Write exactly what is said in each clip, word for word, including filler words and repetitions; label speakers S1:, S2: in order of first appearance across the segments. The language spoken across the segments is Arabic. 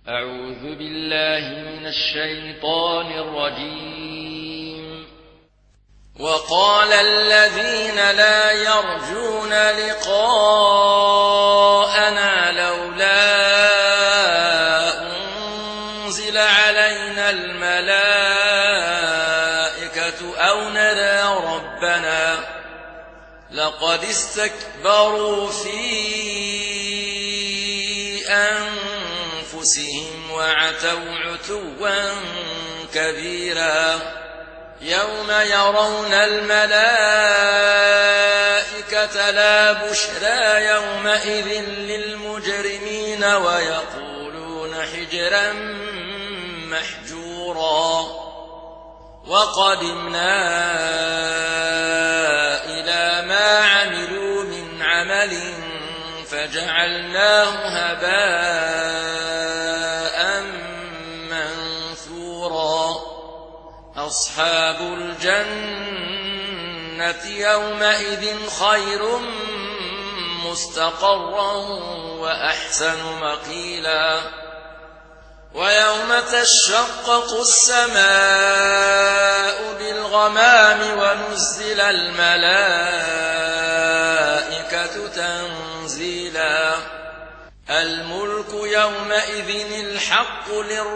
S1: أعوذ بالله من الشيطان الرجيم. وقال الذين لا يرجون لقاءنا لولا أنزل علينا الملائكة أو نرى ربنا لقد استكبروا في أنفسهم وعتوا عتوا كبيرا يوم يرون الملائكة لا بشرى يومئذ للمجرمين ويقولون حجرا محجورا وقدمنا إلى ما عملوا من عمل فجعلناه هباء منثورا أصحاب الجنة يومئذ خير مستقرا وأحسن مقيلا ويوم تشقق السماء بالغمام ونزل الملائكة تنزيلا الملك يومئذ الحق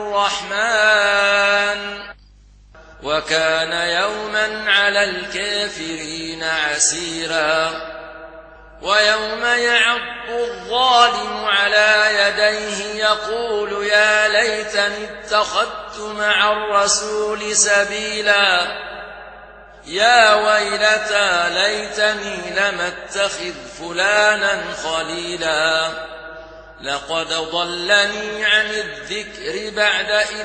S1: للرحمن وكان يوما على الكافرين عسيرا ويوم يعض الظالم على يديه يقول يا ليتني اتخذت مع الرسول سبيلا يا ويلتى ليتني لم اتخذ فلانا خليلا لقد ضلني عن الذكر بعد إذ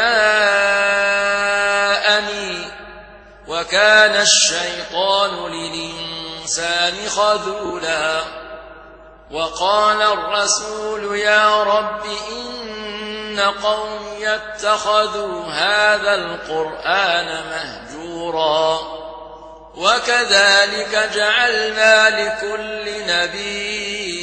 S1: جاءني وكان الشيطان للإنسان خذولا وقال الرسول يا رب إن قومي اتخذوا هذا القرآن مهجورا وكذلك جعلنا لكل نبي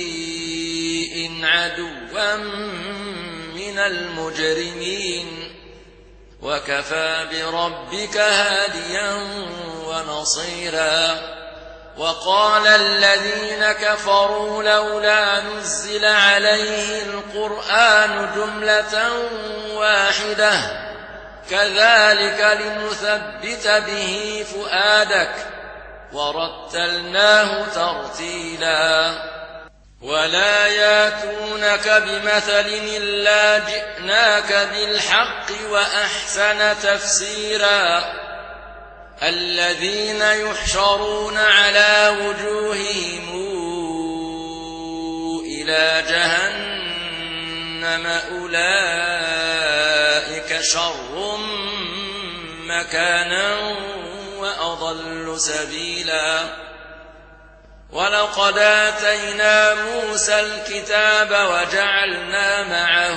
S1: عدوا من المجرمين وكفى بربك هاديا ونصيرا وقال الذين كفروا لولا نزل عليه القرآن جملة واحدة كذلك لنثبت به فؤادك ورتلناه ترتيلا ولا ياتونك بمثل إلا جئناك بالحق وأحسن تفسيرا الذين يحشرون على وجوههم إلى جهنم أولئك شر مكانا وأضل سبيلا ولقد آتينا موسى الكتاب وجعلنا معه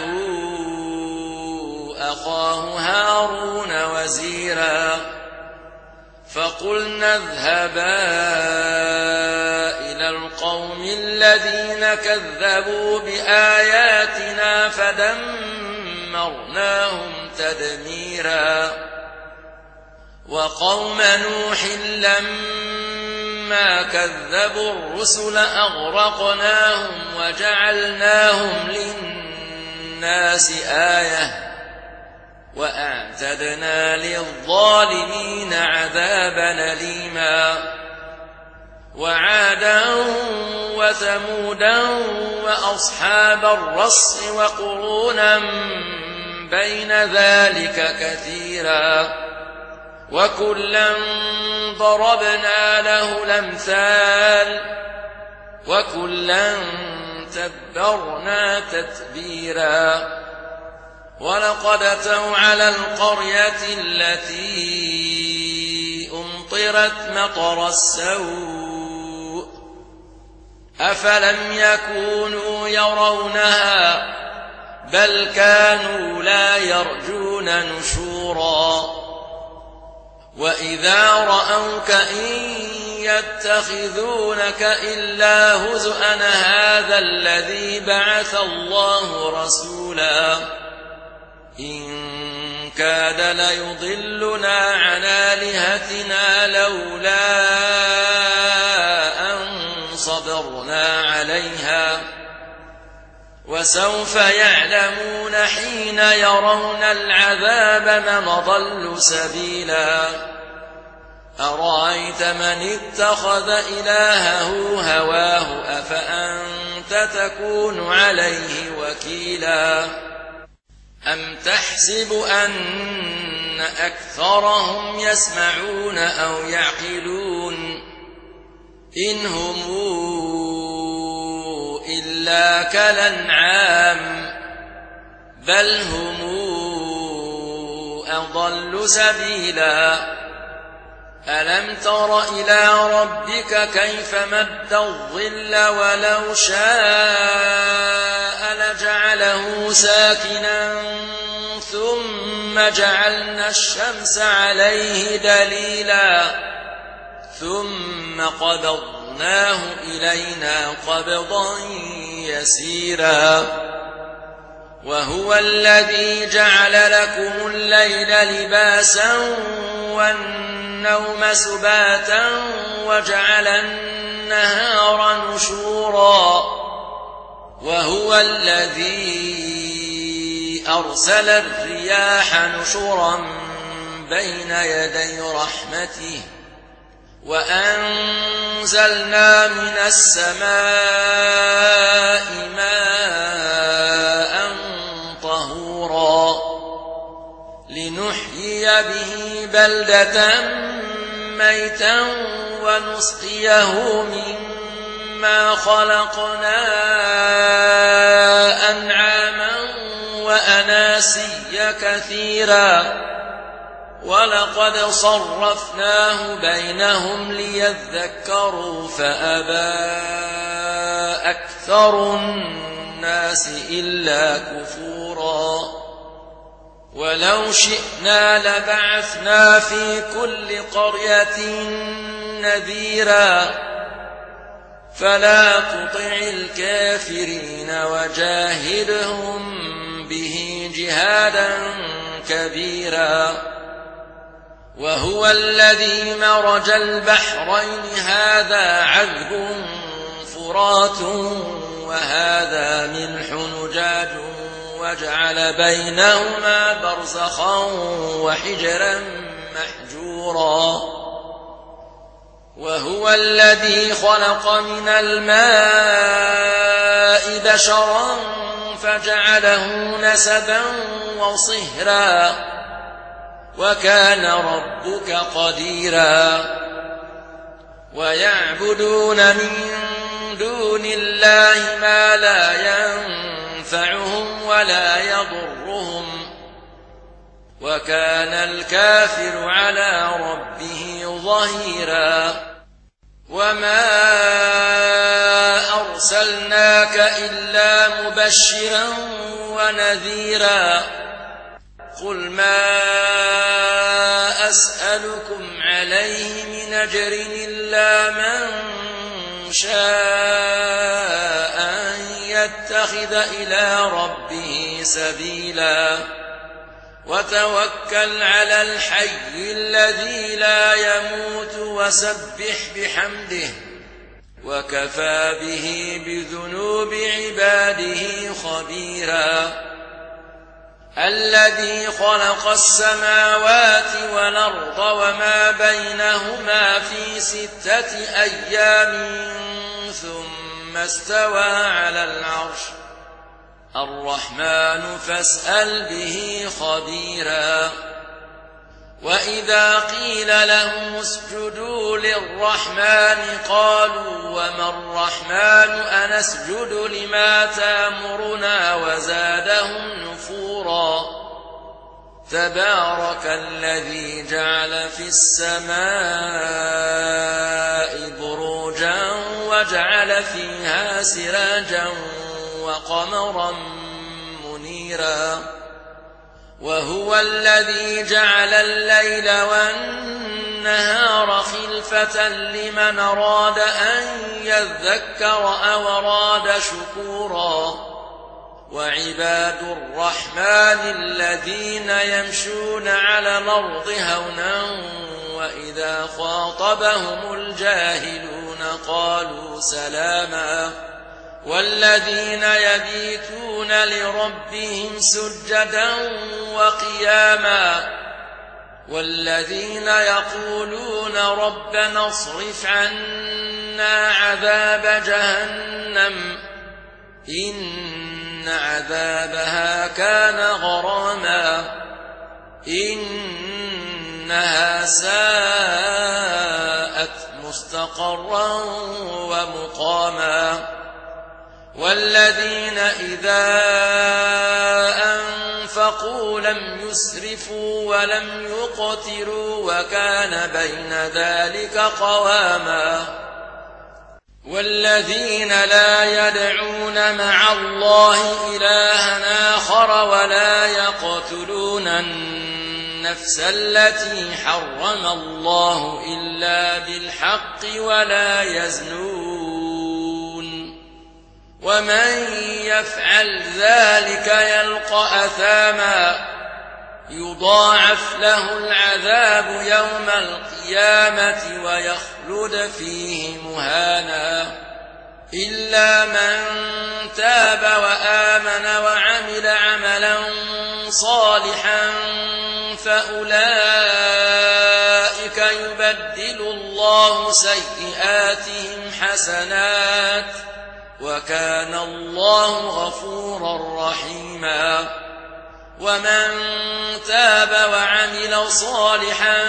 S1: أخاه هارون وزيرا فقلنا اذهبا إلى القوم الذين كذبوا بآياتنا فدمرناهم تدميرا وقوم نوح لما كذبوا الرسل أغرقناهم وجعلناهم للناس آية وأعتدنا للظالمين عذابا أليما وعادا وثمودا وأصحاب الرس وقرونا بين ذلك كثيرا وكلا ضربنا له الأمثال وكلا تبرنا تتبيرا ولقد أتوا على القرية التي أمطرت مطر السوء أفلم يكونوا يرونها بل كانوا لا يرجون نشورا وإذا رأوك إن يتخذونك إلا هزءا هذا الذي بعث الله رسولا إن كاد ليضلنا عن آلهتنا لولا أن صبرنا عليها وسوف يعلمون حين يرون العذاب من ضل سبيلا أرأيت من اتخذ إلهه هواه أفأنت تكون عليه وكيلا أم تحسب أن أكثرهم يسمعون أو يعقلون إن هم إلا كالأنعام بل هم أضل سبيلا ألم تر إلى ربك كيف مد الظل ولو شاء لجعله ساكنا ثم جعلنا الشمس عليه دليلا ثم قبضناه إلينا قبضا يسيرا وهو الذي جعل لكم الليل لباسا والنوم سباتا وجعل النهار نشورا وهو الذي أرسل الرياح نشرا بين يدي رحمته وأنزلنا من السماء ماء طهورا لنحيي به بلدة ميتا ونسقيه مما خلقنا أنعاما وأناسيا كثيرا ولقد صرفناه بينهم ليذكروا فأبى أكثر الناس إلا كفورا ولو شئنا لبعثنا في كل قرية نذيرا فلا تطع الكافرين وجاهدهم به جهادا كبيرا وهو الذي مرج البحرين هذا عذب فرات وهذا ملح نجاج وجعل بينهما برزخا وحجرا محجورا وهو الذي خلق من الماء بشرا فجعله نسبا وصهرا وكان ربك قديرا ويعبدون من دون الله ما لا ينفعهم ولا يضرهم وكان الكافر على ربه ظهيرا وما أرسلناك إلا مبشرا ونذيرا قل ما أسألكم عليه من أجر إلا من شاء أن يتخذ إلى ربه سبيلا وتوكل على الحي الذي لا يموت وسبح بحمده وكفى به بذنوب عباده خبيرا الذي خلق السماوات والأرض وما بينهما في ستة أيام ثم استوى على العرش الرحمن فاسأل به خبيرا وإذا قيل لهم اسجدوا للرحمن قالوا وما الرحمن أنسجد لما تأمرنا وزادهم نفورا تبارك الذي جعل في السماء بروجا وجعل فيها سراجا وقمرا منيرا وهو الذي جعل الليل والنهار خلفة لمن أراد أن يذكر أو أراد شكورا وعباد الرحمن الذين يمشون على الأرض هونا وإذا خاطبهم الجاهلون قالوا سلاما والذين يبيتون لربهم سجدا وقياما والذين يقولون ربنا اصرف عنا عذاب جهنم إن عذابها كان غراما إنها ساءت مستقرا ومقاما والذين إذا أنفقوا لم يسرفوا ولم يقتروا وكان بين ذلك قواما والذين لا يدعون مع الله إلها آخر ولا يقتلون النفس التي حرم الله إلا بالحق ولا يزنون ومن يفعل ذلك يلقى أثاما يضاعف له العذاب يوم القيامة ويخلد فيه مهانا إلا من تاب وآمن وعمل عملا صالحا فأولئك يبدل الله سيئاتهم حسنات وكان الله غفورا رحيما ومن تاب وعمل صالحا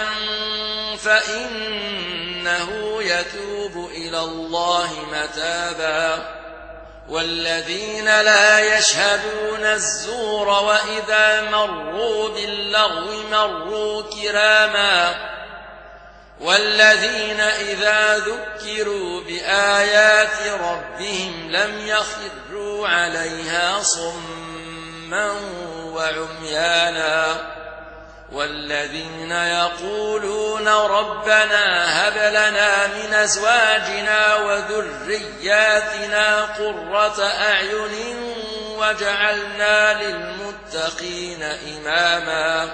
S1: فإنه يتوب إلى الله متابا والذين لا يشهدون الزور وإذا مروا باللغو مروا كراما والذين إذا ذكروا بآيات ربهم لم يخروا عليها صما وعميانا والذين يقولون ربنا هب لنا من أزواجنا وذرياتنا قرة أعين وجعلنا للمتقين إماما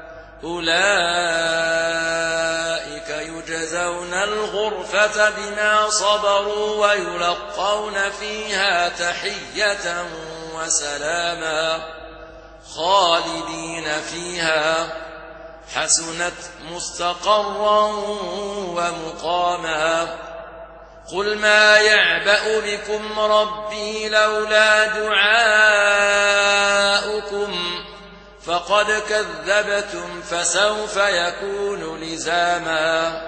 S1: أولئك يجزون الغرفة بما صبروا ويلقون فيها تحية وسلاما خالدين فيها حسنت مستقرا ومقاما قل ما يعبأ بكم ربي لولا دعاؤكم فقد كذبتم فسوف يكون لزاما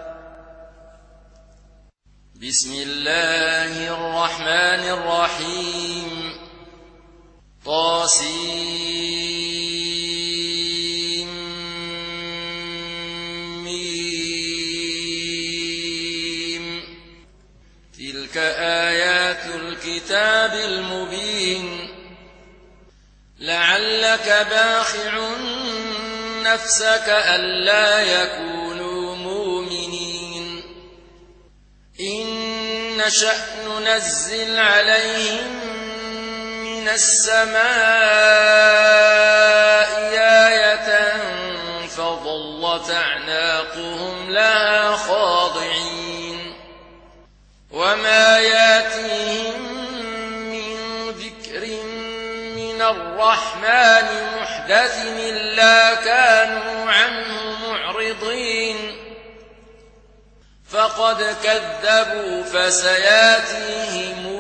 S1: بسم الله الرحمن الرحيم طاسيم ميم تلك آيات الكتاب المبين لعلك باخع نفسك ألا يكونوا مؤمنين إن نشأ ننزل عليهم من السماء آية فظلت أعناقهم لها خاضعين وما ياتيهم من ذكر من الرحمن محدث إلا كانوا عنه معرضين فقد كذبوا فسياتيهم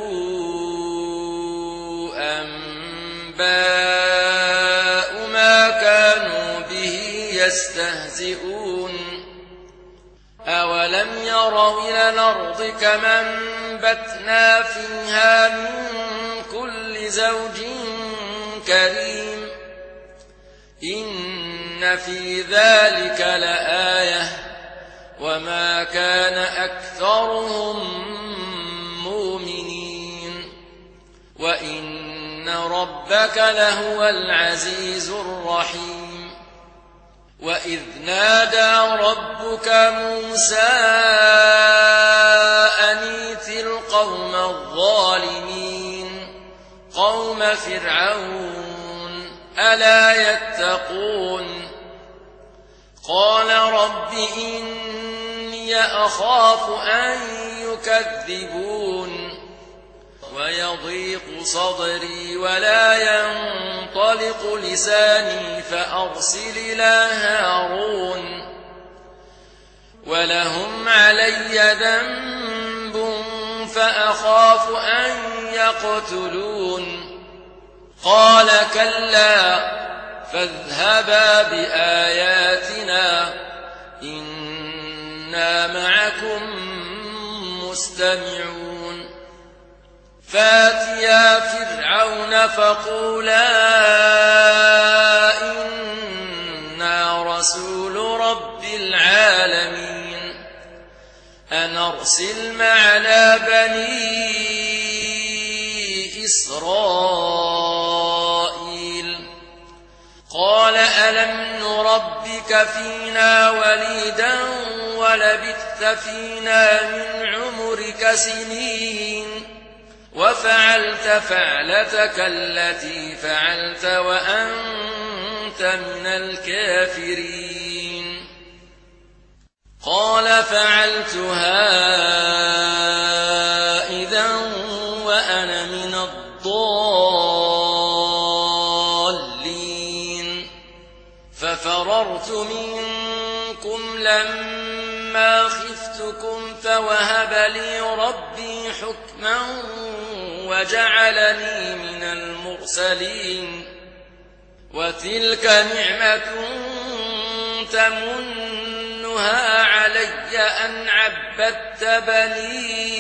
S1: أنباء ما كانوا به يستهزئون أولم يروا إلى الأرض كما أنبتنا فيها من كل زوج كريم إن في ذلك لآية وما كان أكثرهم مؤمنين وإن ربك لهو العزيز الرحيم وإذ نادى ربك موسى أن ائت القوم الظالمين قوم فرعون ألا يتقون قال رب إني أخاف أن يكذبون ويضيق صدري ولا ينطلق لساني فأرسل إلى هارون ولهم علي ذنب فأخاف أن يقتلون قال كلا فاذهبا بآياتنا إنا معكم مستمعون فاتيا فرعون فقولا إنا رسول رب العالمين أن أرسل معنا بني إسرائيل قال ألم نربك فينا وليدا ولبثت فينا من عمرك سنين وفعلت فعلتك التي فعلت وأنت من الكافرين قال فعلتها إذا وأنا من الضالين ففررت منكم لما خفتكم فوهب لي ربي حكما وجعلني من المرسلين وتلك نعمة تمنها علي أن عبدت بني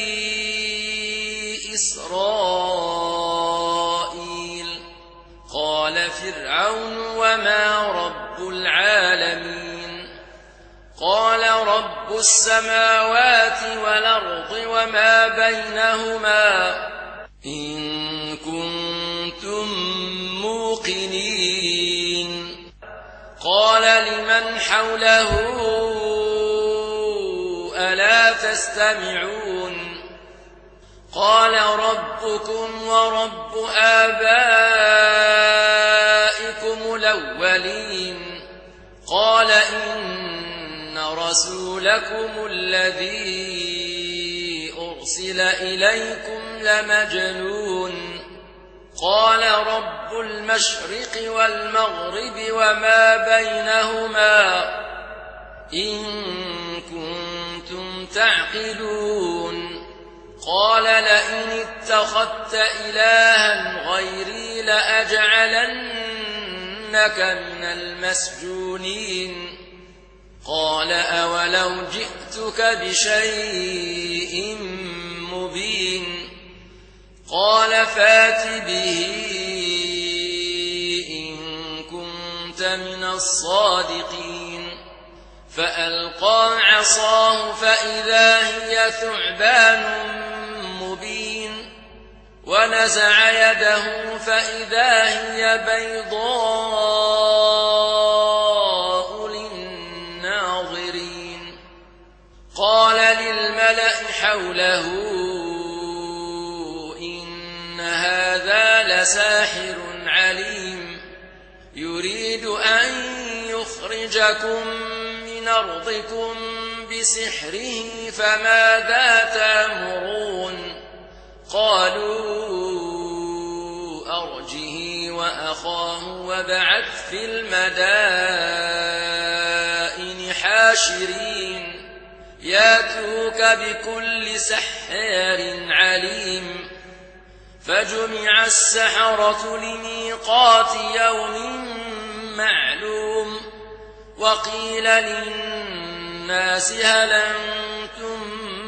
S1: إسرائيل قال فرعون وما رب العالمين قال رب السماوات والأرض وما بينهما إن كنتم موقنين قال لمن حوله ألا تستمعون قال ربكم ورب آبائكم الأولين قال إن رسولكم الذي أرسل إليكم لمجنون قال رب المشرق والمغرب وما بينهما إن كنتم تعقلون قال لئن اتخذت إلها غيري لأجعلنك من المسجونين قال أولو جئتك بشيء مبين قال فات به إن كنت من الصادقين فألقى عصاه فإذا هي ثعبان مبين ونزع يده فإذا هي بيضاء للناظرين قال للملأ حوله إن هذا لساحر عليم يريد أن يخرجكم من أرضكم بسحره فماذا تأمرون قالوا أرجه وأخاه وابعث في المدائن حاشرين ياتوك بكل سحار عليم فجمع السحرة لميقات يوم معلوم وقيل للناس هل أنتم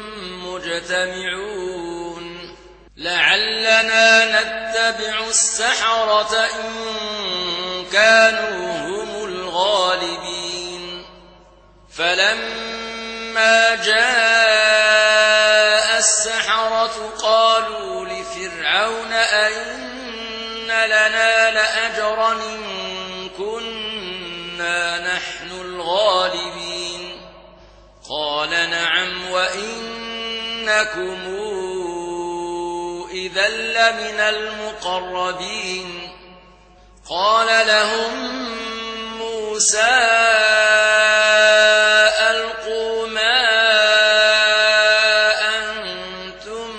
S1: مجتمعون لعلنا نتبع السحرة إن كانوا هم الغالبين فلما جاء السحرة قالوا لفرعون أئن لنا لأجرا إن كنا نحن الغالبين قال نعم وإنكم إذا لمن المقربين قال لهم موسى ألقوا ما أنتم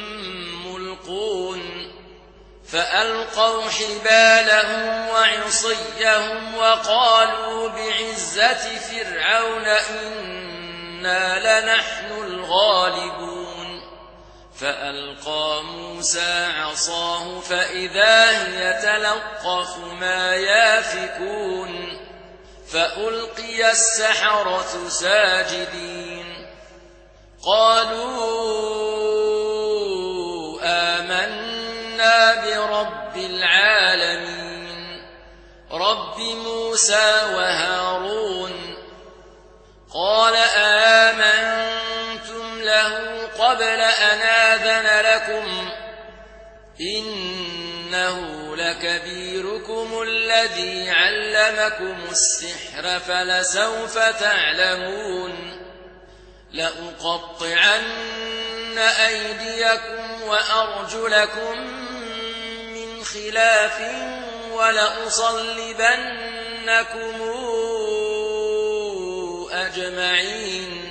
S1: ملقون فألقوا حبالهم وعصيهم وقالوا بعزة فرعون إنا لنحن الغالبون فألقى موسى عصاه فإذا هي تلقف ما يافكون فألقي السحرة ساجدين قالوا آمنا برب العالمين رب موسى وهارون قال آمنتم له قبل أن آذن لكم إنه لكبيركم الذي علمكم السحر فلسوف تعلمون لأقطعن أيديكم وأرجلكم من خلاف ولأصلبنكم أجمعين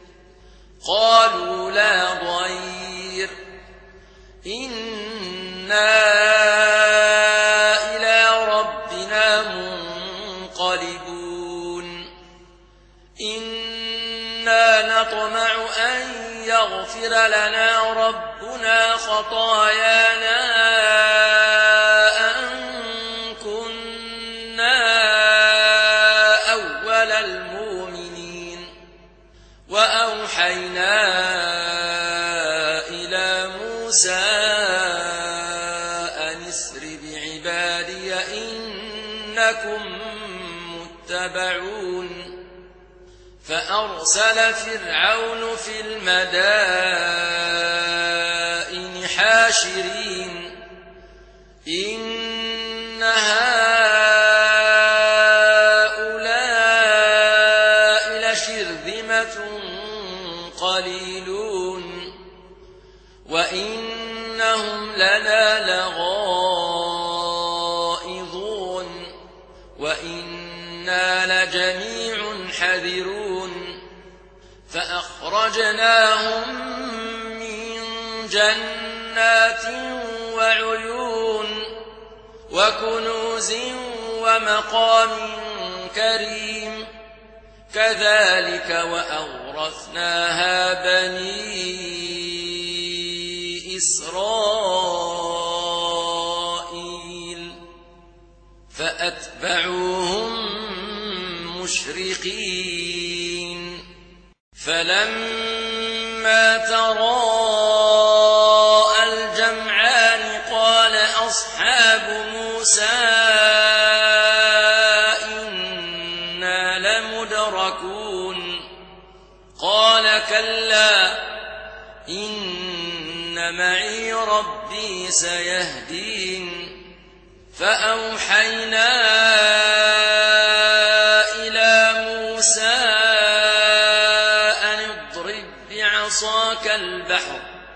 S1: قالوا لا ضير إنا إلى ربنا منقلبون إنا نطمع أن يغفر لنا ربنا خطايانا أن كنا أول المؤمنين وأوحينا إلى موسى أن اسر بعبادي إنكم متبعون فأرسل فرعون في المدائن حاشرين إن هؤلاء لشرذمة قليلون وإنهم لنا لغائظون وإنا لجميع حذرون فأخرجناهم من جنات وعيون وكنوز ومقام كريم كذلك وأورثناها بني إسرائيل فأتبعوهم مشرقين فلما تراءى الجمعان قال أصحاب موسى إنا لمدركون قال كلا إن معي ربي سيهدين فأوحينا إلى موسى أن اضرب بعصاك البحر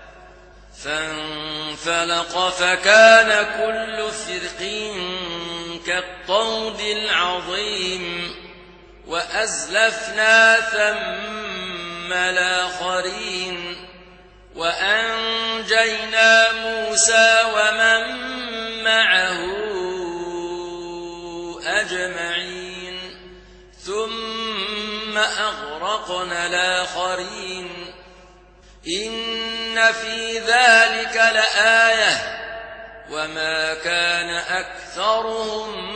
S1: فانفلق فكان كل فرق كالطود العظيم وأزلفنا ثم الآخرين وأنجينا موسى ومن معه أجمعين ثم أغرقنا الآخرين إن في ذلك لآية وما كان أكثرهم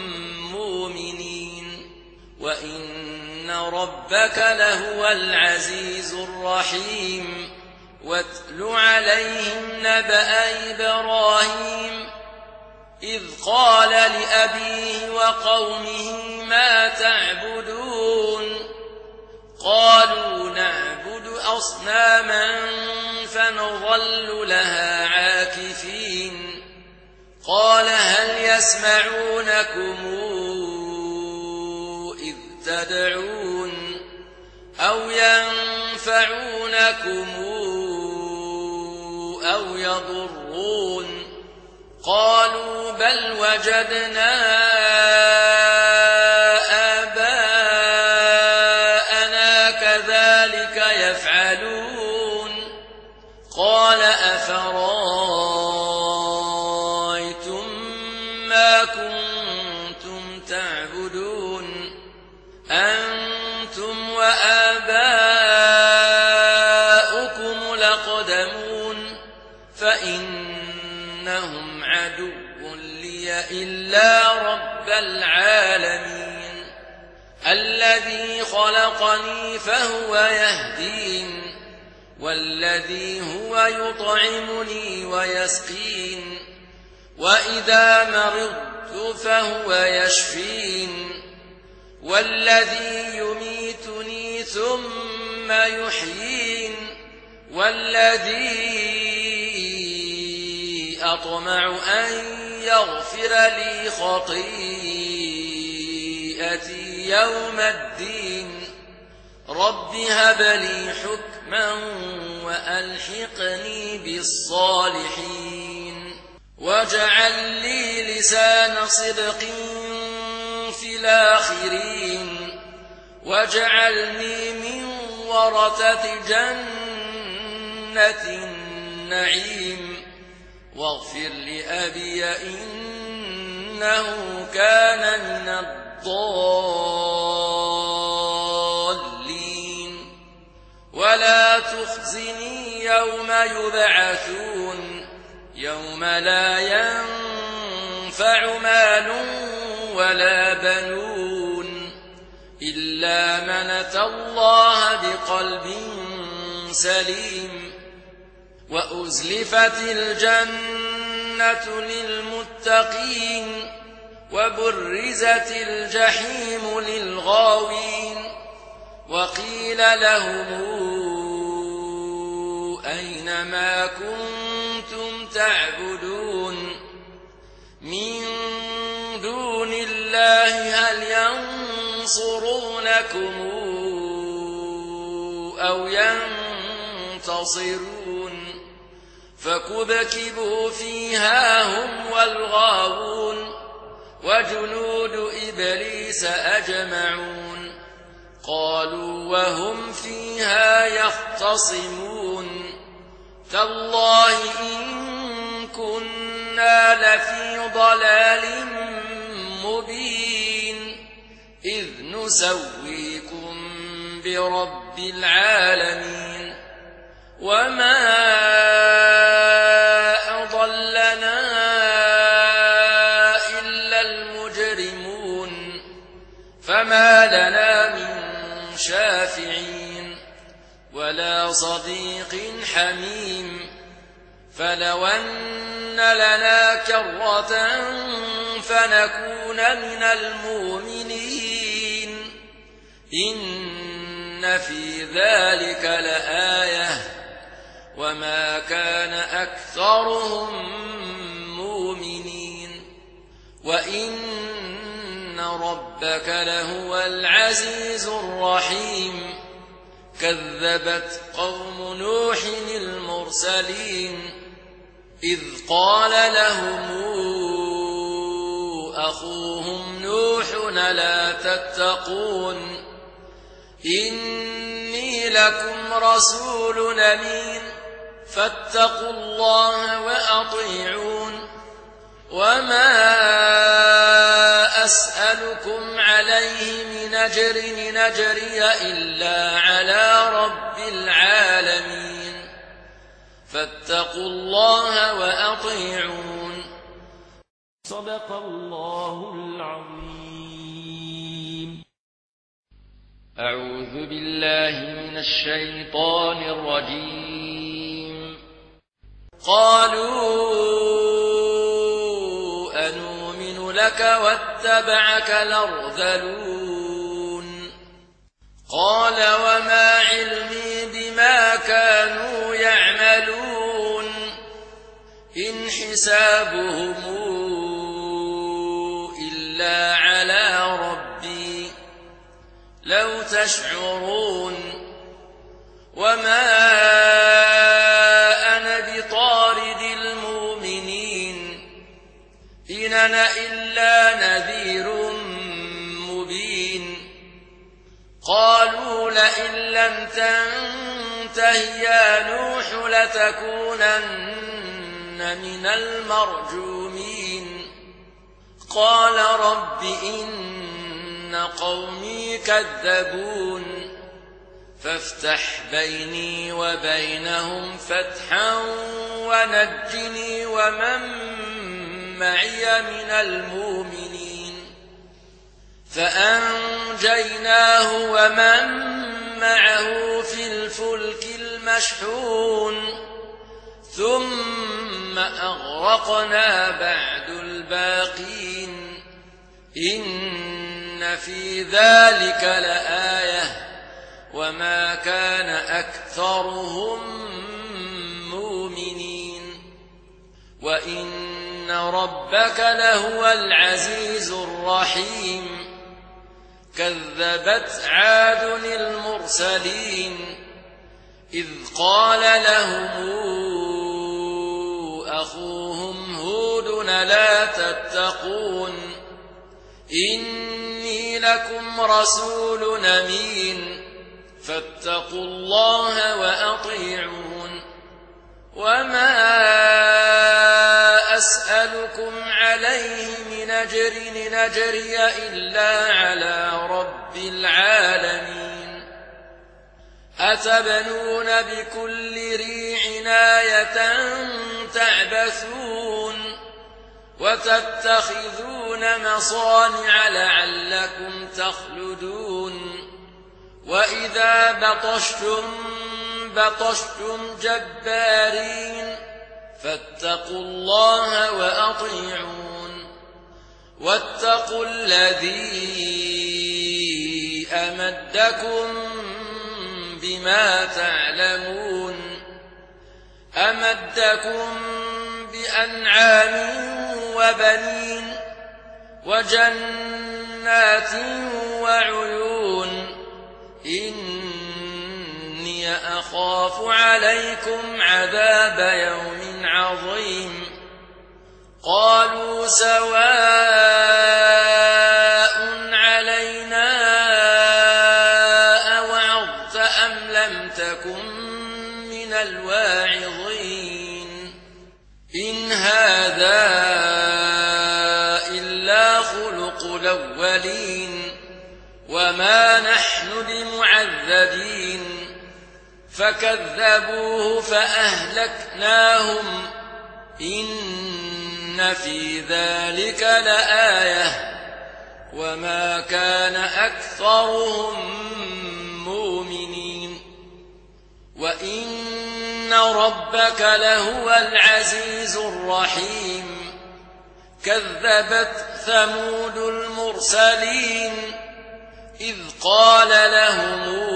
S1: مؤمنين وإن ربك لهو العزيز الرحيم واتل عليهم نبأ إبراهيم إذ قال لأبيه وقومه ما تعبدون قالوا نعبد أصناما فنظل لها عاكفين قال هل يسمعونكم إذ تدعون أو ينفعونكم أو يضرون ينظرون قالوا بل وجدنا آباءنا كذلك يفعلون قال أفرأيتم ما كنتم تعبدون أنتم وآباؤكم الأقدمون فإنهم عدو لي إلا رب العالمين الذي خلقني فهو يهدين والذي هو يطعمني ويسقين وإذا مرضت فهو يشفين والذي يميتني ثم يحيين والذي أطمع أن يغفر لي خطيئتي يوم الدين رب هب لي حكما وألحقني بالصالحين واجعل لي لسان صدق في الآخرين واجعلني من ورثة جنة النعيم واغفر لأبي إنه كان من الضالين ولا تخزني يوم يبعثون يوم لا ينفع مال ولا بنون إلا من أتى الله بقلب سليم وأزلفت الجنة للمتقين وبرزت الجحيم للغاوين وقيل لهم أين ما كنتم تعبدون من دون الله هل ينصرونكم أو ينتصرون فكبكبوا فيها هم والغاوون وجنود إبليس أجمعون قالوا وهم فيها يختصمون تالله إن كنا لفي ضلال مبين إذ نسويكم برب العالمين وما أضلنا إلا المجرمون فما لنا من شافعين ولا صديق حميم فلو أن لنا كرة فنكون من المؤمنين إن في ذلك لآية وما كان أكثرهم مؤمنين وإن ربك لهو العزيز الرحيم كذبت قوم نوح المرسلين إذ قال لهم أخوهم نوح لا تتقون إني لكم رسول أمين فاتقوا الله وأطيعون وما أسألكم عليه من أجر إن أجري إلا على رب العالمين فاتقوا الله وأطيعون
S2: صدق الله العظيم.
S1: أعوذ بالله من الشيطان الرجيم. قالوا أنؤمن لك واتبعك الأرذلون قال وما علمي بما كانوا يعملون إن حسابهم إلا على ربي لو تشعرون وما أنا بطارد المؤمنين أنا إلا نذير مبين قالوا لئن لم تنته يا نوح لتكونن من المرجومين قال رب إن قومي كذبون فافتح بيني وبينهم فتحا ونجني ومن معي من المؤمنين فأنجيناه ومن معه في الفلك المشحون ثم أغرقنا بعد الباقين إن في ذلك لآية وما كان أكثرهم مؤمنين وإن ربك لهو العزيز الرحيم كذبت عاد المرسلين إذ قال لهم أخوهم هود لا تتقون إني لكم رسول أمين فاتقوا الله وأطيعون وما أسألكم عليه من أجر نجري إلا على رب العالمين أتبنون بكل ريع آية تعبثون وتتخذون مصانع لعلكم تخلدون وإذا بطشتم بطشتم جبارين فاتقوا الله وأطيعون واتقوا الذي أمدكم بما تعلمون أمدكم بأنعام وبنين وجنات وعيون إني أخاف عليكم عذاب يوم عظيم قالوا سواء علينا أوعظت أم لم تكن من الواعظين إن هذا إلا خلق الأولين وما نحن بمعذبين فكذبوه فأهلكناهم إن في ذلك لآية وما كان أكثرهم مؤمنين وإن ربك لهو العزيز الرحيم كذبت ثمود المرسلين إذ قال لهم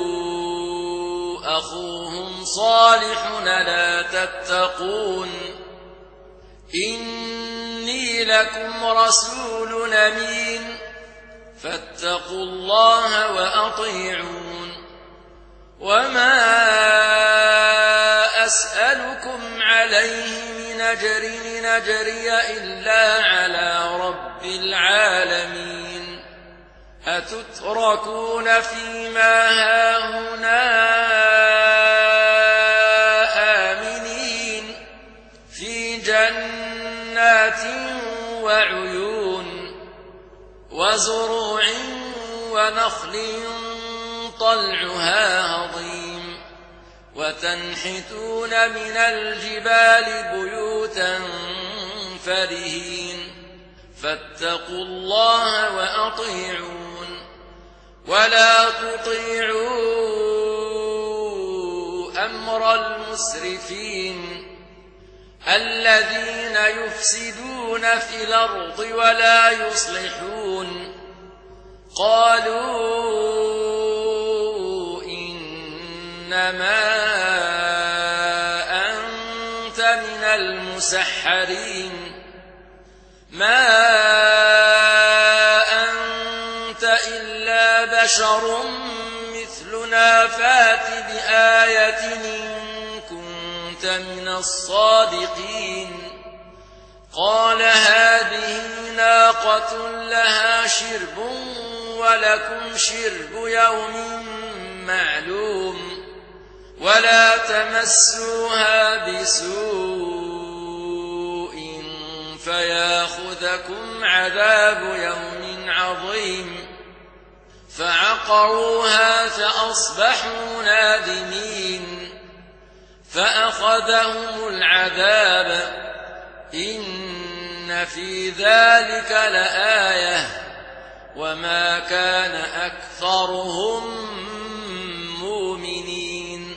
S1: أخوهم صالح لا تتقون إني لكم رسول أمين فاتقوا الله وأطيعون وما أسألكم عليه من أجر نجري إلا على رب العالمين أتتركون فيما هاهنا آمنين في جنات وعيون وزروع ونخل طلعها هضيم وتنحتون من الجبال بيوتا فرهين فاتقوا الله وأطيعون ولا تطيعوا أمر المسرفين الذين يفسدون في الأرض ولا يصلحون قالوا إنما أنت من المسحرين ما أنت إلا بشر مثلنا فات بآية إن كنت من الصادقين قال هذه ناقة لها شرب ولكم شرب يوم معلوم ولا تمسوها بسوء فياخذكم عذاب يوم عظيم فعقروها فأصبحوا نادمين فأخذهم العذاب إن في ذلك لآية وما كان أكثرهم مؤمنين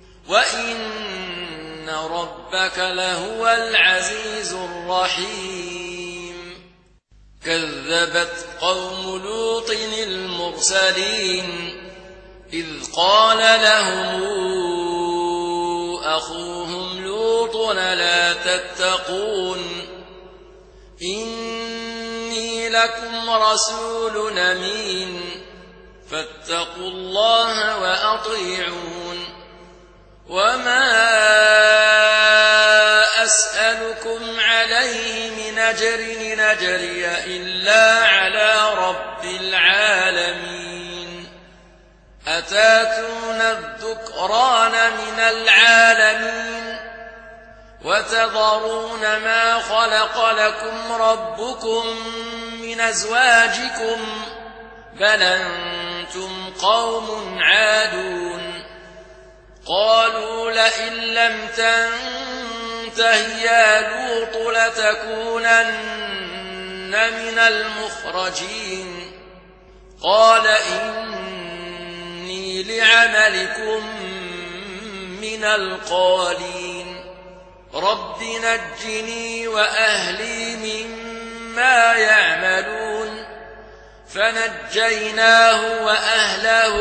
S1: وإن ربك لهو العزيز الرحيم كذبت قوم لوط المرسلين إذ قال لهم أخوهم لوط لا تتقون إني لكم رسول أمين فاتقوا الله وأطيعون وما أسألكم عليه من أجر نجري إلا على رب العالمين أتاتون الذكران من العالمين وتذرون ما خلق لكم ربكم من أزواجكم بل أنتم قوم عادون قالوا لئن لم تنته يا لوط لتكونن من المخرجين قال إني لعملكم من القالين رب نجني وأهلي مما يعملون فنجيناه وأهله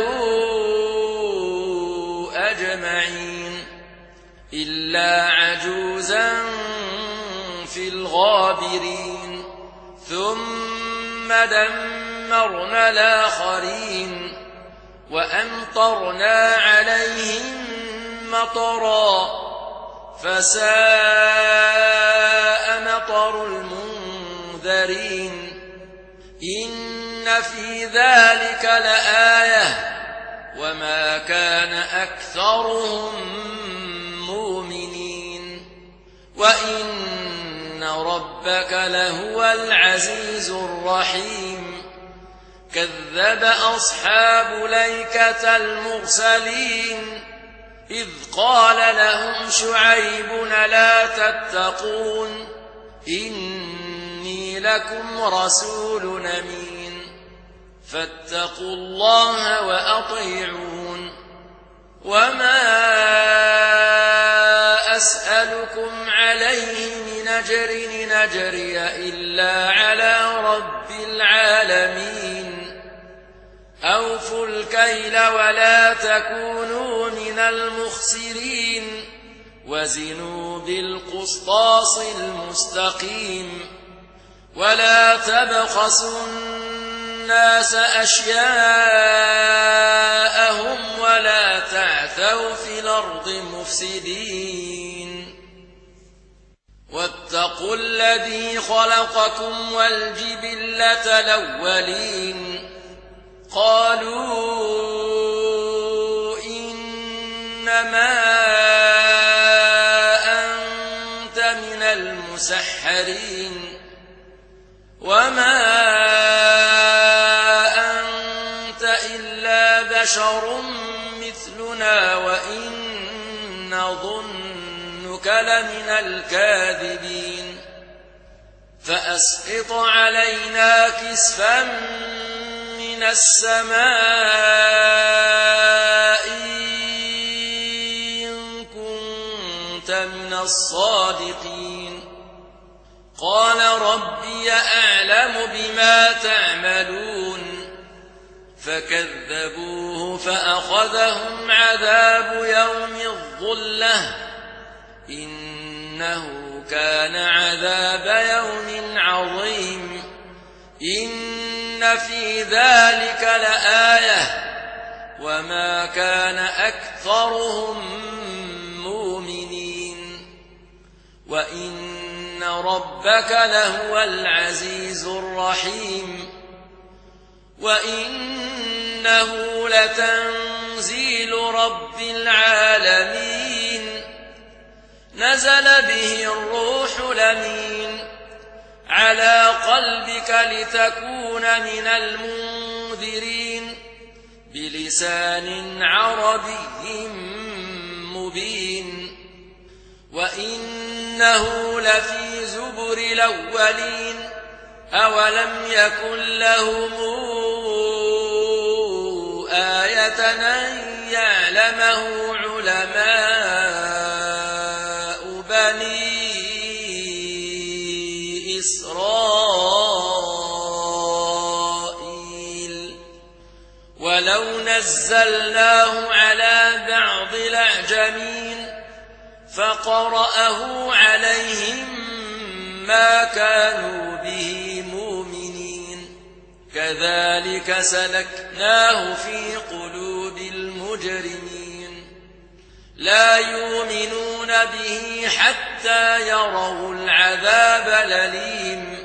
S1: أجمعين إلا عجوزا في الغابرين ثم دمرنا الآخرين وأمطرنا عليهم مطرا فساء مطر المنذرين إن في ذلك لآية وما كان أكثرهم مؤمنين وإن ربك لهو العزيز الرحيم كذب أصحاب الأيكة المرسلين إذ قال لهم شعيب لا تتقون إني لكم رسول أمين فاتقوا الله وأطيعون وما أسألكم عليه من أجر نجري إلا على رب العالمين أوفوا الكيل ولا تكونوا من المخسرين وزنوا بالقسطاس المستقيم ولا تبخسوا الناس أشياءهم ولا تعثوا في الأرض مفسدين واتقوا الذي خلقكم والجبلة الأولين قالوا إنما أنت من المسحرين وما أنت إلا بشر مثلنا وإن نظنك لمن الكاذبين فأسقط علينا كسفا من السماء إن كنت من الصادقين قال ربي أعلم بما تعملون فكذبوه فأخذهم عذاب يوم الظلة إنه كان عذاب يوم عظيم إن في ذلك لآية وما كان أكثرهم مؤمنين وإن ربك لهو العزيز الرحيم وإنه لتنزيل رب العالمين نزل به الروح الأمين على قلبك لتكون من المنذرين بلسان عربي مبين وإنه لفي زبر الأولين أولم يكن لهم آية أن يعلمه علماء بني إسرائيل ولو نزلناه على بعض الأعجمين فقرأه عليهم ما كانوا به مؤمنين كذلك سلكناه في قلوب المجرمين لا يؤمنون به حتى يروا العذاب الأليم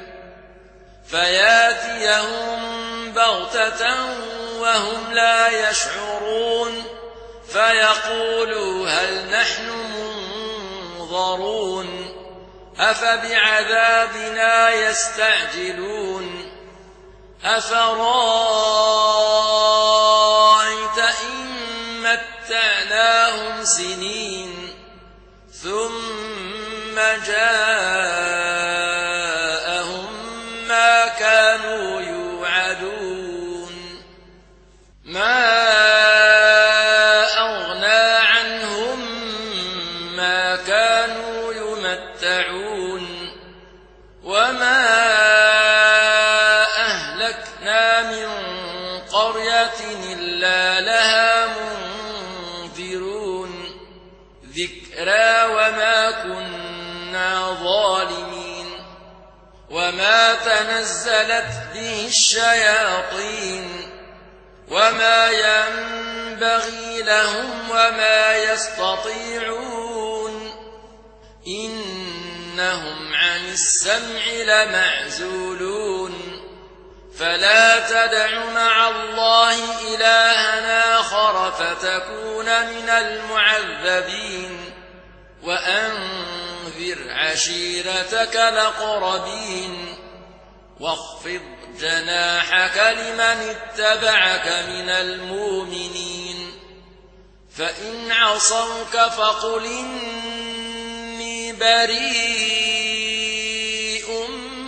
S1: فياتيهم بغتة وهم لا يشعرون فيقولوا هل نحن منظرون أفبعذابنا يستعجلون أفرأيت إن متعناهم سنين ثم جاءهم ما كانوا يوعدون ما أغنى عنهم ما كانوا يمتعون وما أهلكنا من قرية إلا لها منذرون ذكرى وما كنا ظالمين وما تنزلت به الشياطين وما ينبغي لهم وما يستطيعون إنهم عن السمع لمعزولون فلا تدع مع الله إلها آخر فتكون من المعذبين وأنذر عشيرتك الأقربين واخفض جناحك لمن اتبعك من المؤمنين فإن عصوك فقل إني بريء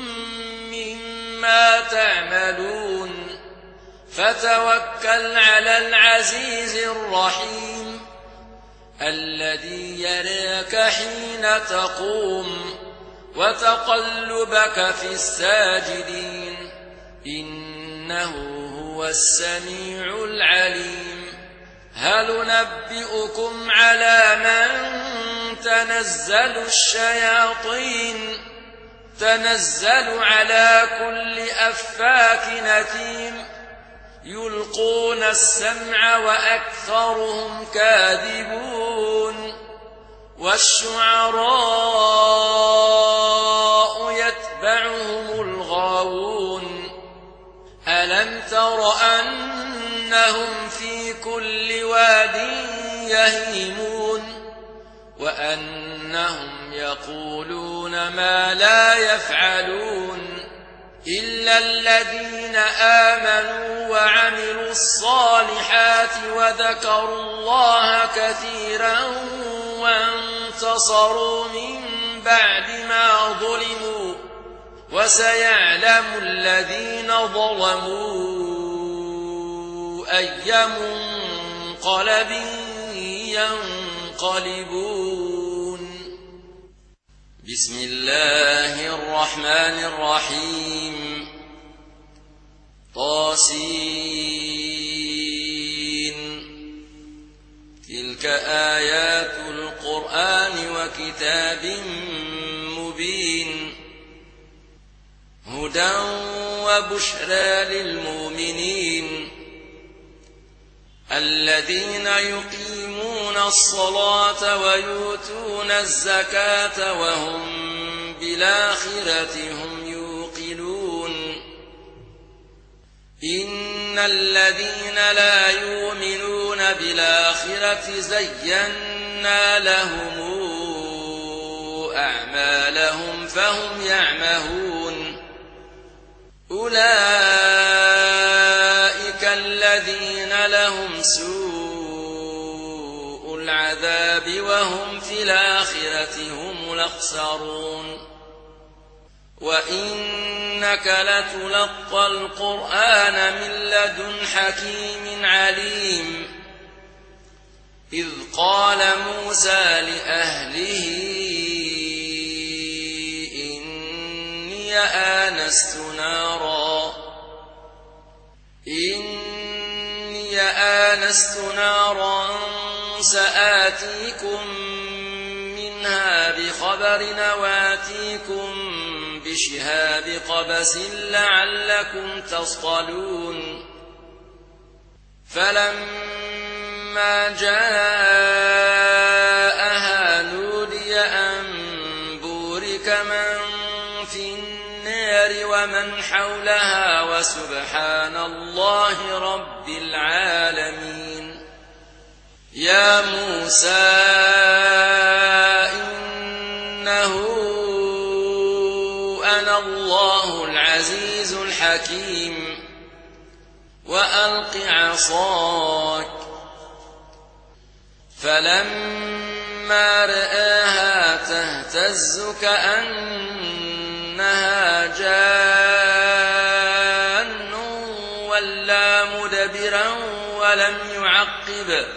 S1: مما تعملون فتوكل على العزيز الرحيم الذي يراك حين تقوم وتقلبك في الساجدين إنه هو السميع العليم هل ننبئكم على من تنزل الشياطين تنزل على كل أفاك نثيم يلقون السمع وأكثرهم كاذبون والشعراء يتبعهم الغاوون ألم تر أنهم في كل واد يهيمون وأنهم يقولون ما لا يفعلون إلا الذين آمنوا وعملوا الصالحات وذكروا الله كثيرا وانتصروا من بعد ما ظلموا وسيعلم الذين ظلموا أي منقلب ينقلبون بسم الله الرحمن الرحيم طاسين تلك آيات القرآن وكتاب مبين هدى وبشرى للمؤمنين الذين يقيمون الصلاة ويؤتون الزكاة وهم بالآخرة هم يوقنون إن الذين لا يؤمنون بالآخرة زينا لهم أعمالهم فهم يعمهون أولئك الذين لهم سوء العذاب وهم في الآخرة هم الأخسرون وإنك لتلقى القرآن من لدن حكيم عليم إذ قال موسى لأهله إني آنست نارا إني آنست نارا سآتيكم منها بخبر وآتيكم بشهاب قبس لعلكم تصطلون فلما جاءها نودي أن بورك من في النار ومن حولها وسبحان الله رب العالمين يا موسى إنه أنا الله العزيز الحكيم وألق عصاك فلما رآها تهتز كأنها جان ولا مدبرا ولم يعقب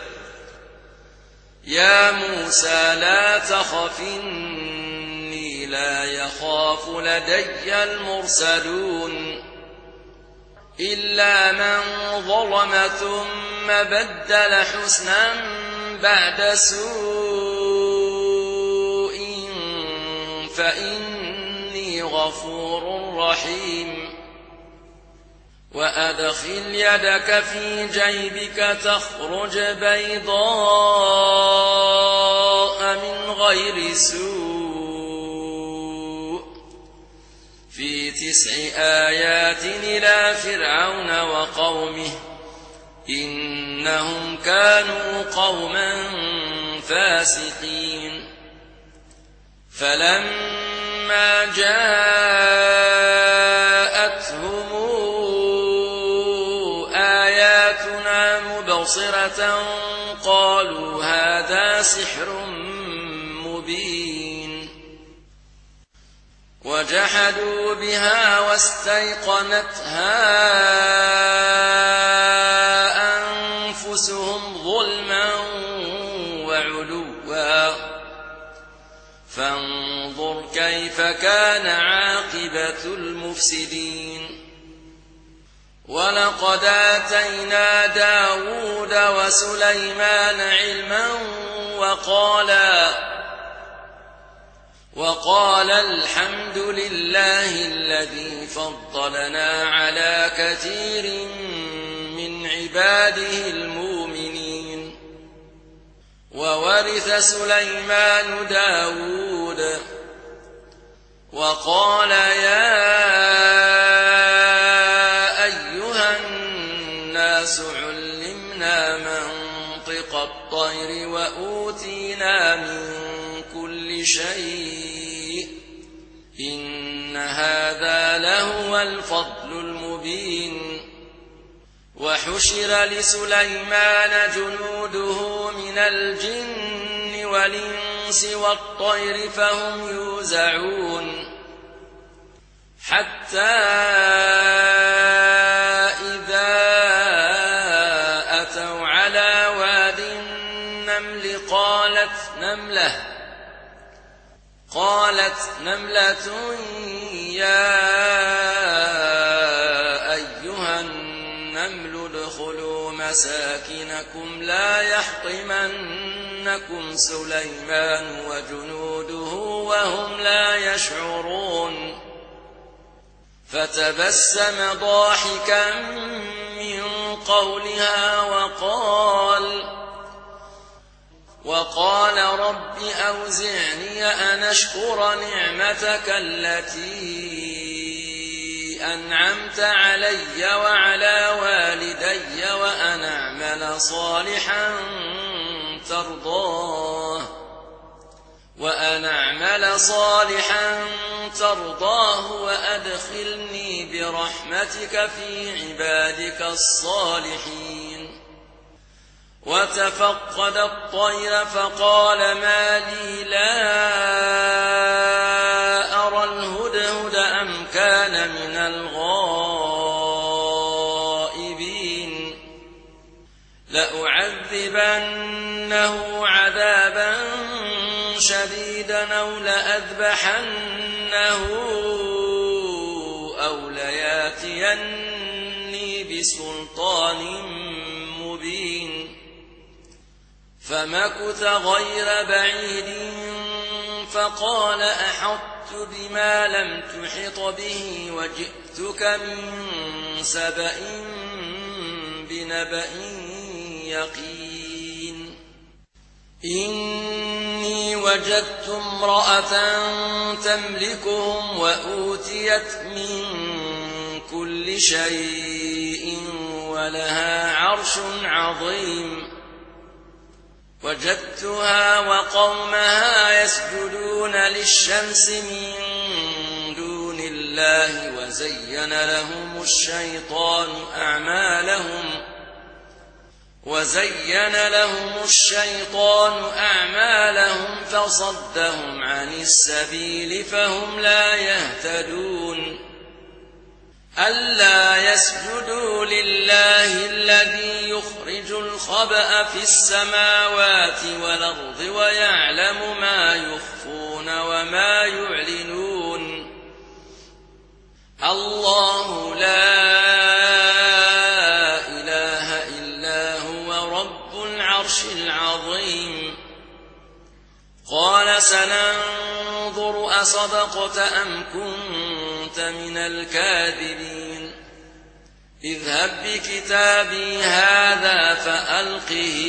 S1: يا موسى لا تخف إني لا يخاف لدي المرسلون إلا من ظلم ثم بدل حسنا بعد سوء فإني غفور رحيم وأدخل يدك في جيبك تخرج بيضاء من غير سوء في تسع آيات إلى فرعون وقومه إنهم كانوا قوما فاسقين فلما جاءتهم آياتنا مبصرة قالوا هذا سحر مبين وجحدوا بها واستيقنتها أنفسهم ظلما وعلوا فانظر كيف كان عاقبة المفسدين ولقد آتينا داود وسليمان علما وقالا وقال الحمد لله الذي فضلنا على كثير من عباده المؤمنين وورث سليمان داود وقال يا أيها الناس علمنا منطق الطير وأوتينا من كل شيء إن هذا لهو الفضل المبين وحشر لسليمان جنوده من الجن والإنس والطير فهم يوزعون حتى إذا أتوا على واد النمل قالت نملة قالت نملة يا أيها النمل ادخلوا مساكنكم لا يحطمنكم سليمان وجنوده وهم لا يشعرون فتبسم ضاحكا من قولها وقال وقال رب أوزعني أن أشكر نعمتك التي أنعمت علي وعلى والدي وأن أعمل صالحا ترضاه وأن أعمل صالحا ترضاه وأدخلني برحمتك في عبادك الصالحين. وتفقد الطير فقال ما لي لا أرى الهدهد أم كان من الغائبين لأعذبنه عذابا شديدا أو لأذبحنه أو لياتيني بسلطان مبين. فمكث غير بعيد فقال أحطت بما لم تحط به وجئتك من سبأ بنبأ يقين. إني وجدت امرأة تملكهم وأوتيت من كل شيء ولها عرش عظيم. وجدتها وقومها يسجدون للشمس من دون الله وزين لهم الشيطان أعمالهم وزين لهم الشيطان أعمالهم فصدهم عن السبيل فهم لا يهتدون. ألا يسجدوا لله الذي يخرج الخبأ في السماوات والأرض ويعلم ما يخفون وما يعلنون. الله لا إله إلا هو رب العرش العظيم. قال سننظر أصدقت أم كنت من الكاذبين. اذهب بكتابي هذا فألقه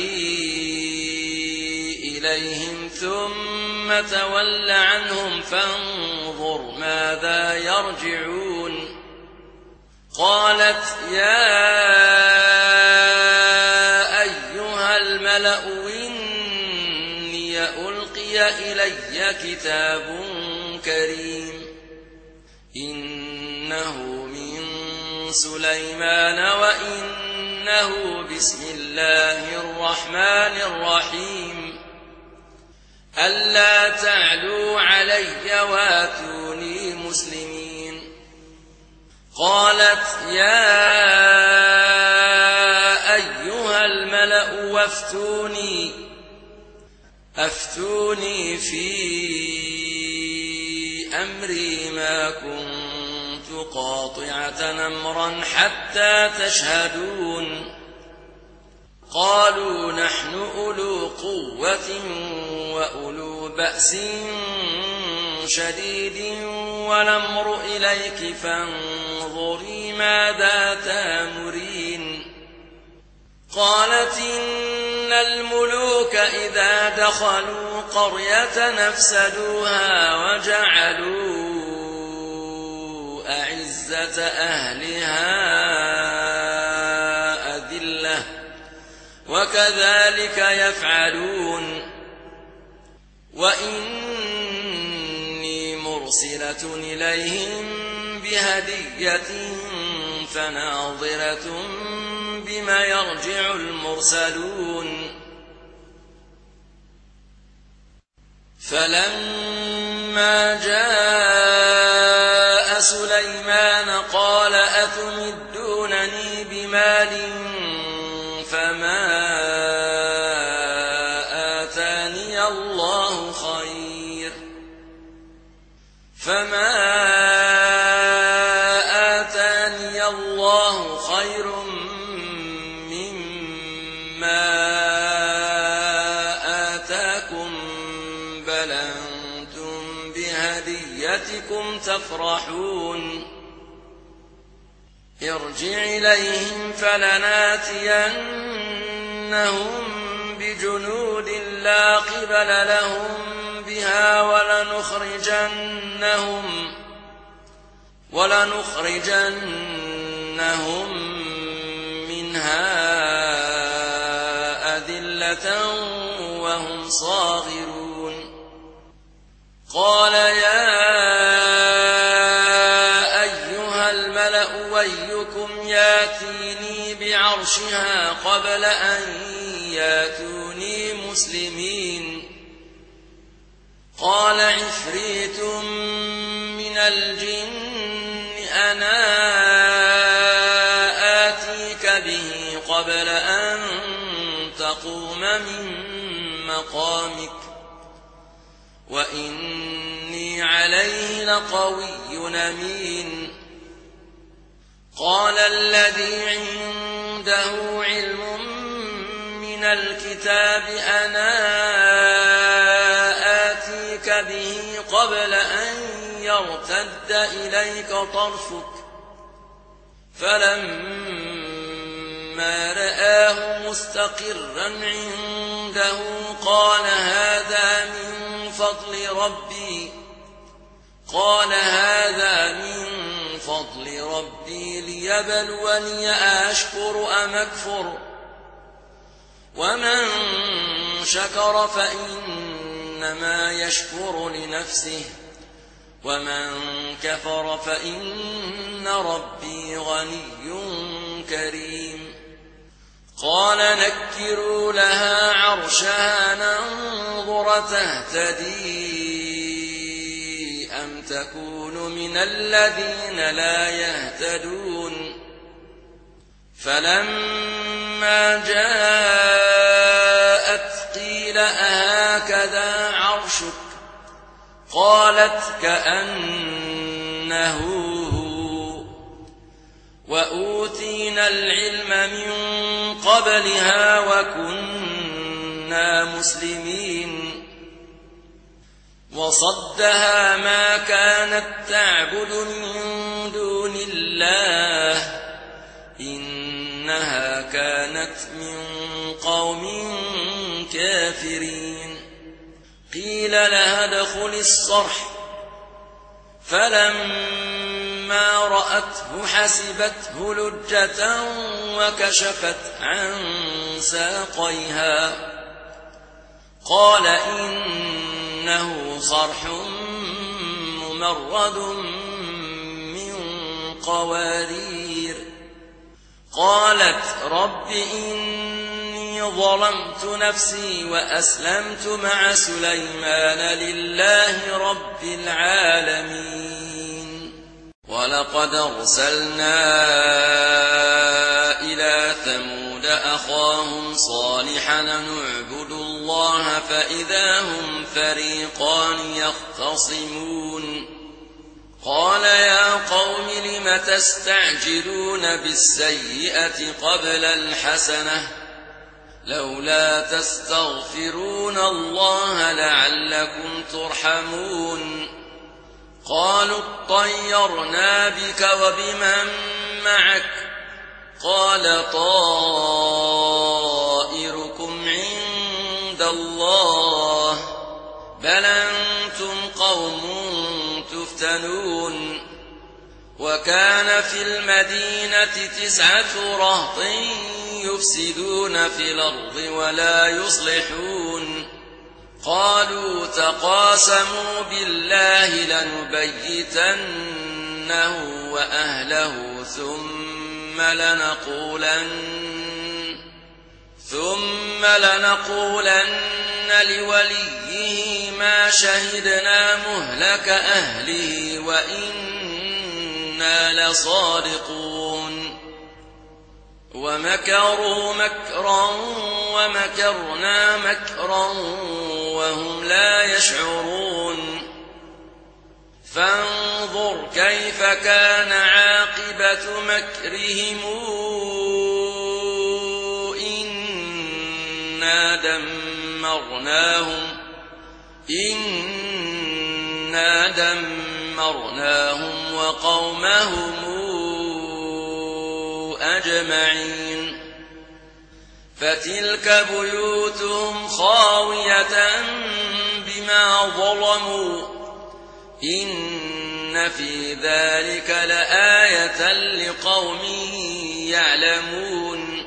S1: إليهم ثم تول عنهم فانظر ماذا يرجعون. قالت يا أيها الملأ إني ألقي إلي كتاب كريم إنه من سليمان وإنه بسم الله الرحمن الرحيم. ألا تعلوا علي واتوني مسلمين. قالت يا أيها الملأ وافتوني أفتوني في أمري ما كنت قاطعة أمرا حتى تشهدون. قالوا نحن أولو قوة وأولو بأس شديد والأمر إليك فانظري ماذا تأمرين. قالت إن الملوك إذا دخلوا قرية نفسدوها وجعلوا أعزة أهلها أذلة وكذلك يفعلون. وإني مرسلة إليهم بهدية فناظرة بما يرجع المرسلون. فلما جاء سليمان قال أتمدونني بمال فما آتاني الله خير فما آتاني الله خير مما آتاكم بل أنتم بهديتكم تفرحون. ارجع إليهم فلناتينهم بجنود لا قبل لهم بها ولنخرجنهم ولنخرجنهم منها أذلة وهم صاغرون قال يا أيها الملأ أيكم ياتيني بعرشها قبل أن ياتوني مسلمين قال عفريت من الجن أنا آتيك به قبل أن تقوم من مقامك وإني عليه لقوي أمين قال الذي عنده علم من الكتاب أنا آتيك به قبل أن يرتد إليك طرفك فلما رآه مستقرا عنده قال هذا من فضل ربي قال هذا من فضل ربي ليبلوني أشكر أم أكفر ومن شكر فإنما يشكر لنفسه ومن كفر فإن ربي غني كريم قال نكروا لها عرشها ننظر تهتدي أم تكون من الذين لا يهتدون فلما جاءت قيل أهكذا عرشك قالت كأنه هو وأوتينا العلم من قبلها وكنا مسلمين وصدها ما كانت تعبد من دون الله إنها كانت من قوم كافرين قيل لها ادخل الصرح فلما رأته حسبته لجة وكشفت عن ساقيها قال إنه صرح ممرد من قوارير قالت رب إني ظلمت نفسي وأسلمت مع سليمان لله رب العالمين ولقد أرسلنا إلى ثمود أخاهم صالحا أن اعبدوا الله فإذا هم فريقان يختصمون قال يا قوم لم تستعجلون بالسيئة قبل الحسنة لولا تستغفرون الله لعلكم ترحمون قالوا اطيرنا بك وبمن معك قال طائركم عند الله بل أنتم قوم تفتنون وكان في المدينة تسعة رهط يفسدون في الأرض ولا يصلحون قالوا تقاسموا بالله لنبيتنه وأهله ثم لنقولن ثم لنقولن لوليه ما شهدنا مهلك أهله وإنا لصادقون ومكروا مكرا ومكرنا مكرا وهم لا يشعرون فانظر كيف كان عاقبة مكرهم إنا دمرناهم إنا دمرناهم وقومهم أجمعين فتلك بيوتهم خاوية بما ظلموا إن في ذلك لآية لقوم يعلمون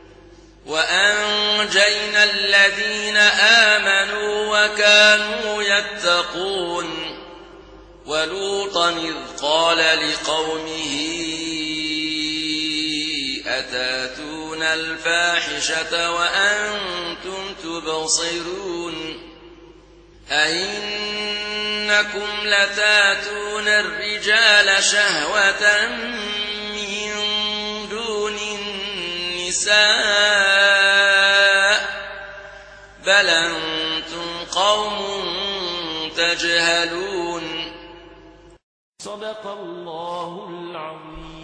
S1: وأنجينا الذين آمنوا وكانوا يتقون ولوطا إذ قال لقومه أتاتون الفاحشة وأنتم تبصرون أئنكم لتاتون الرجال شهوة من دون النساء بل أنتم قوم تجهلون
S2: صدق الله العظيم.